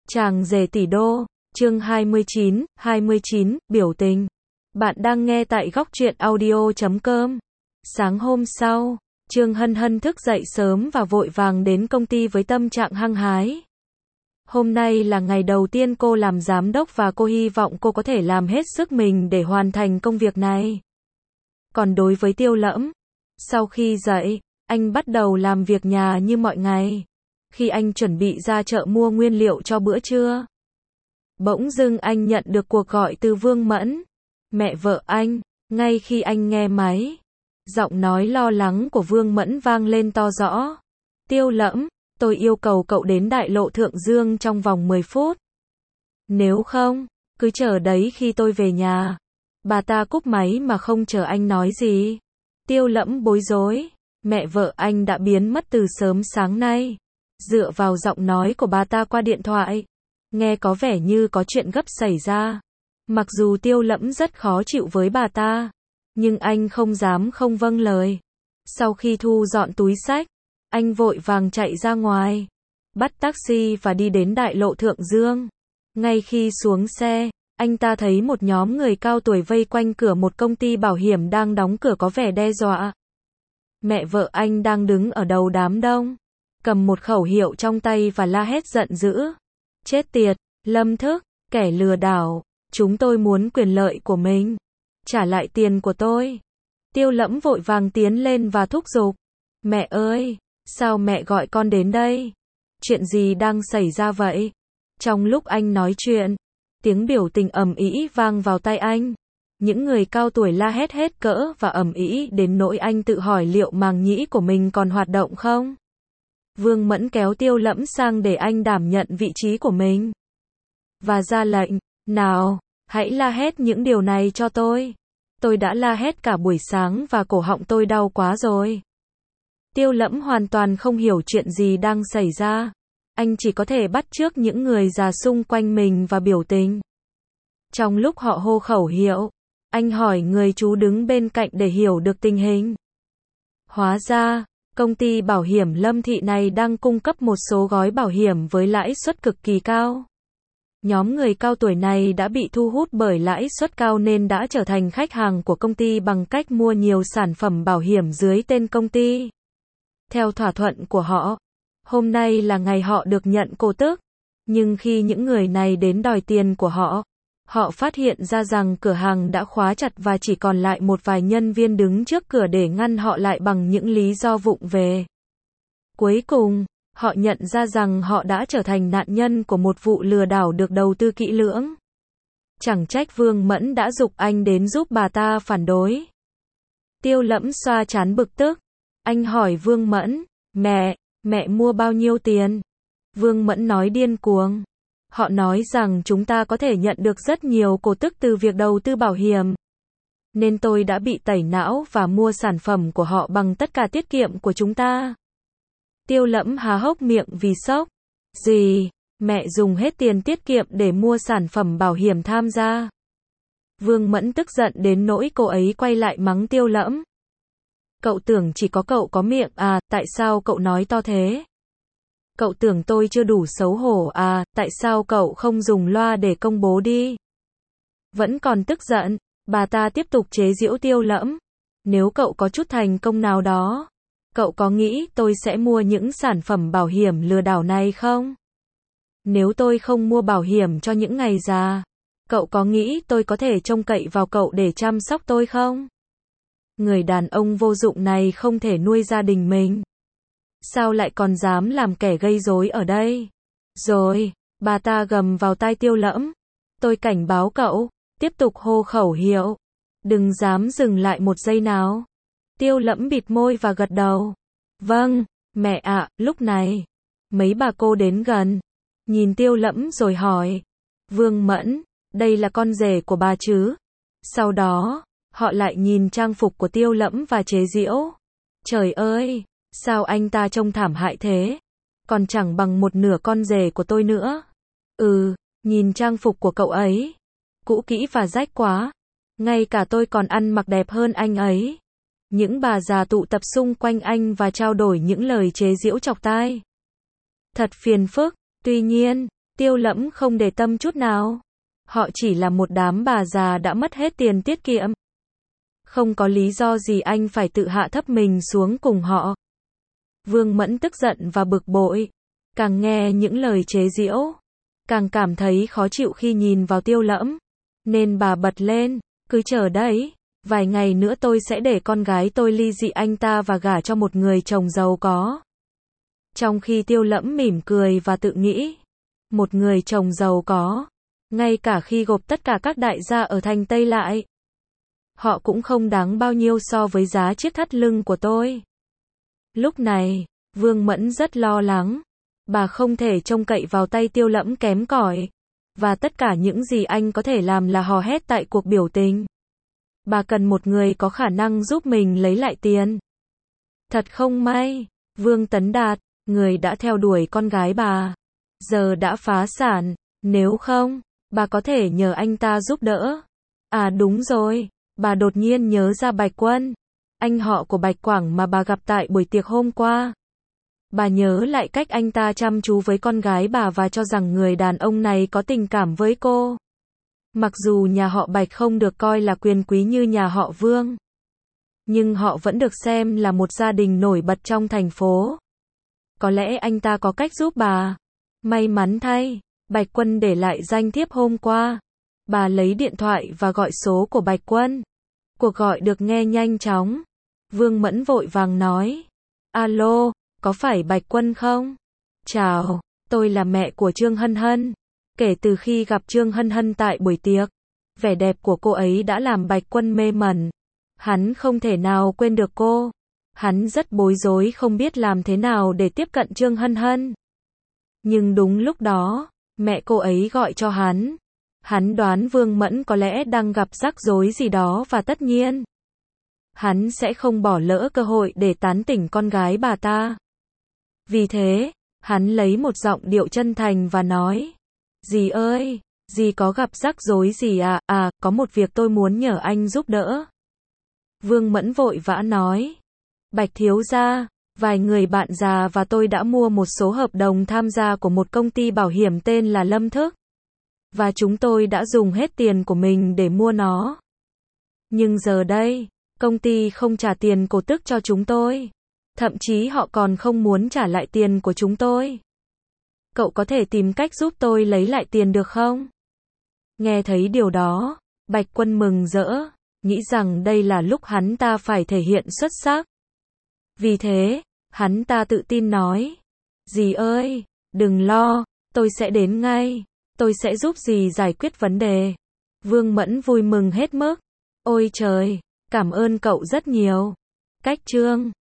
Chàng rể tỷ đô, chương 29, biểu tình. Bạn đang nghe tại góc truyện audio.com. Sáng hôm sau, Trương Hân Hân thức dậy sớm và vội vàng đến công ty với tâm trạng hăng hái. Hôm nay là ngày đầu tiên cô làm giám đốc và cô hy vọng cô có thể làm hết sức mình để hoàn thành công việc này. Còn đối với Tiêu Lẫm, sau khi dậy, anh bắt đầu làm việc nhà như mọi ngày. Khi anh chuẩn bị ra chợ mua nguyên liệu cho bữa trưa, bỗng dưng anh nhận được cuộc gọi từ Vương Mẫn, mẹ vợ anh. Ngay khi anh nghe máy, giọng nói lo lắng của Vương Mẫn vang lên to rõ. Tiêu Lẫm, tôi yêu cầu cậu đến đại lộ Thượng Dương trong vòng 10 phút. Nếu không, cứ chờ đấy khi tôi về nhà. Bà ta cúp máy mà không chờ anh nói gì. Tiêu Lẫm bối rối, mẹ vợ anh đã biến mất từ sớm sáng nay. Dựa vào giọng nói của bà ta qua điện thoại, nghe có vẻ như có chuyện gấp xảy ra. Mặc dù Tiêu Lẫm rất khó chịu với bà ta, nhưng anh không dám không vâng lời. Sau khi thu dọn túi xách, anh vội vàng chạy ra ngoài, bắt taxi và đi đến đại lộ Thượng Dương. Ngay khi xuống xe, anh ta thấy một nhóm người cao tuổi vây quanh cửa một công ty bảo hiểm đang đóng cửa có vẻ đe dọa. Mẹ vợ anh đang đứng ở đầu đám đông, cầm một khẩu hiệu trong tay và la hét giận dữ. Chết tiệt, Lâm Thức, kẻ lừa đảo, chúng tôi muốn quyền lợi của mình. Trả lại tiền của tôi. Tiêu Lẫm vội vàng tiến lên và thúc giục. Mẹ ơi, sao mẹ gọi con đến đây? Chuyện gì đang xảy ra vậy? Trong lúc anh nói chuyện, tiếng biểu tình ầm ĩ vang vào tai anh. Những người cao tuổi la hét hết cỡ và ầm ĩ đến nỗi anh tự hỏi liệu màng nhĩ của mình còn hoạt động không? Vương Mẫn kéo Tiêu Lẫm sang để anh đảm nhận vị trí của mình. Và ra lệnh, nào, hãy la hét những điều này cho tôi. Tôi đã la hét cả buổi sáng và cổ họng tôi đau quá rồi. Tiêu Lẫm hoàn toàn không hiểu chuyện gì đang xảy ra. Anh chỉ có thể bắt chước những người già xung quanh mình và biểu tình. Trong lúc họ hô khẩu hiệu, anh hỏi người chú đứng bên cạnh để hiểu được tình hình. Hóa ra, công ty bảo hiểm Lâm Thị này đang cung cấp một số gói bảo hiểm với lãi suất cực kỳ cao. Nhóm người cao tuổi này đã bị thu hút bởi lãi suất cao nên đã trở thành khách hàng của công ty bằng cách mua nhiều sản phẩm bảo hiểm dưới tên công ty. Theo thỏa thuận của họ, hôm nay là ngày họ được nhận cổ tức. Nhưng khi những người này đến đòi tiền của họ, họ phát hiện ra rằng cửa hàng đã khóa chặt và chỉ còn lại một vài nhân viên đứng trước cửa để ngăn họ lại bằng những lý do vụng về. Cuối cùng, họ nhận ra rằng họ đã trở thành nạn nhân của một vụ lừa đảo được đầu tư kỹ lưỡng. Chẳng trách Vương Mẫn đã giục anh đến giúp bà ta phản đối. Tiêu Lẫm xoa trán bực tức. Anh hỏi Vương Mẫn, mẹ mua bao nhiêu tiền? Vương Mẫn nói điên cuồng. Họ nói rằng chúng ta có thể nhận được rất nhiều cổ tức từ việc đầu tư bảo hiểm. Nên tôi đã bị tẩy não và mua sản phẩm của họ bằng tất cả tiết kiệm của chúng ta. Tiêu Lẫm há hốc miệng vì sốc. Gì? Mẹ dùng hết tiền tiết kiệm để mua sản phẩm bảo hiểm tham gia? Vương Mẫn tức giận đến nỗi cô ấy quay lại mắng Tiêu Lẫm. Cậu tưởng chỉ có cậu có miệng à, tại sao cậu nói to thế? Cậu tưởng tôi chưa đủ xấu hổ à, tại sao cậu không dùng loa để công bố đi? Vẫn còn tức giận, bà ta tiếp tục chế giễu Tiêu Lẫm. Nếu cậu có chút thành công nào đó, cậu có nghĩ tôi sẽ mua những sản phẩm bảo hiểm lừa đảo này không? Nếu tôi không mua bảo hiểm cho những ngày già, cậu có nghĩ tôi có thể trông cậy vào cậu để chăm sóc tôi không? Người đàn ông vô dụng này không thể nuôi gia đình mình. Sao lại còn dám làm kẻ gây rối ở đây? Rồi, bà ta gầm vào tai Tiêu Lẫm. Tôi cảnh báo cậu, tiếp tục hô khẩu hiệu. Đừng dám dừng lại một giây nào. Tiêu Lẫm bịt môi và gật đầu. Vâng, mẹ ạ. Lúc này, mấy bà cô đến gần, nhìn Tiêu Lẫm rồi hỏi. Vương Mẫn, đây là con rể của bà chứ? Sau đó, họ lại nhìn trang phục của Tiêu Lẫm và chế giễu. Trời ơi, sao anh ta trông thảm hại thế? Còn chẳng bằng một nửa con rể của tôi nữa. Nhìn trang phục của cậu ấy. Cũ kỹ và rách quá. Ngay cả tôi còn ăn mặc đẹp hơn anh ấy. Những bà già tụ tập xung quanh anh và trao đổi những lời chế giễu chọc tai. Thật phiền phức. Tuy nhiên, Tiêu Lẫm không để tâm chút nào. Họ chỉ là một đám bà già đã mất hết tiền tiết kiệm. Không có lý do gì anh phải tự hạ thấp mình xuống cùng họ. Vương Mẫn tức giận và bực bội. Càng nghe những lời chế giễu, càng cảm thấy khó chịu khi nhìn vào Tiêu Lẫm. Nên bà bật lên, cứ chờ đấy, vài ngày nữa tôi sẽ để con gái tôi ly dị anh ta và gả cho một người chồng giàu có. Trong khi Tiêu Lẫm mỉm cười và tự nghĩ, một người chồng giàu có, ngay cả khi gộp tất cả các đại gia ở thành Tây lại, họ cũng không đáng bao nhiêu so với giá chiếc thắt lưng của tôi. Lúc này, Vương Mẫn rất lo lắng. Bà không thể trông cậy vào tay Tiêu Lẫm kém cỏi. Và tất cả những gì anh có thể làm là hò hét tại cuộc biểu tình. Bà cần một người có khả năng giúp mình lấy lại tiền. Thật không may, Vương Tấn Đạt, người đã theo đuổi con gái bà, giờ đã phá sản. Nếu không, bà có thể nhờ anh ta giúp đỡ. À đúng rồi, bà đột nhiên nhớ ra Bạch Quân, anh họ của Bạch Quảng mà bà gặp tại buổi tiệc hôm qua. Bà nhớ lại cách anh ta chăm chú với con gái bà và cho rằng người đàn ông này có tình cảm với cô. Mặc dù nhà họ Bạch không được coi là quyền quý như nhà họ Vương, nhưng họ vẫn được xem là một gia đình nổi bật trong thành phố. Có lẽ anh ta có cách giúp bà. May mắn thay, Bạch Quân để lại danh thiếp hôm qua. Bà lấy điện thoại và gọi số của Bạch Quân. Cuộc gọi được nghe nhanh chóng. Vương Mẫn vội vàng nói. Alo, có phải Bạch Quân không? Chào, tôi là mẹ của Trương Hân Hân. Kể từ khi gặp Trương Hân Hân tại buổi tiệc, vẻ đẹp của cô ấy đã làm Bạch Quân mê mẩn. Hắn không thể nào quên được cô. Hắn rất bối rối không biết làm thế nào để tiếp cận Trương Hân Hân. Nhưng đúng lúc đó, mẹ cô ấy gọi cho hắn. Hắn đoán Vương Mẫn có lẽ đang gặp rắc rối gì đó và tất nhiên, hắn sẽ không bỏ lỡ cơ hội để tán tỉnh con gái bà ta. Vì thế, hắn lấy một giọng điệu chân thành và nói. Dì ơi, dì có gặp rắc rối gì à? À, có một việc tôi muốn nhờ anh giúp đỡ. Vương Mẫn vội vã nói. Bạch thiếu gia, vài người bạn già và tôi đã mua một số hợp đồng tham gia của một công ty bảo hiểm tên là Lâm Thức. Và chúng tôi đã dùng hết tiền của mình để mua nó. Nhưng giờ đây, công ty không trả tiền cổ tức cho chúng tôi. Thậm chí họ còn không muốn trả lại tiền của chúng tôi. Cậu có thể tìm cách giúp tôi lấy lại tiền được không? Nghe thấy điều đó, Bạch Quân mừng rỡ, nghĩ rằng đây là lúc hắn ta phải thể hiện xuất sắc. Vì thế, hắn ta tự tin nói. Dì ơi, đừng lo, tôi sẽ đến ngay. Tôi sẽ giúp dì giải quyết vấn đề. Vương Mẫn vui mừng hết mức. Ôi trời, cảm ơn cậu rất nhiều. Cách chương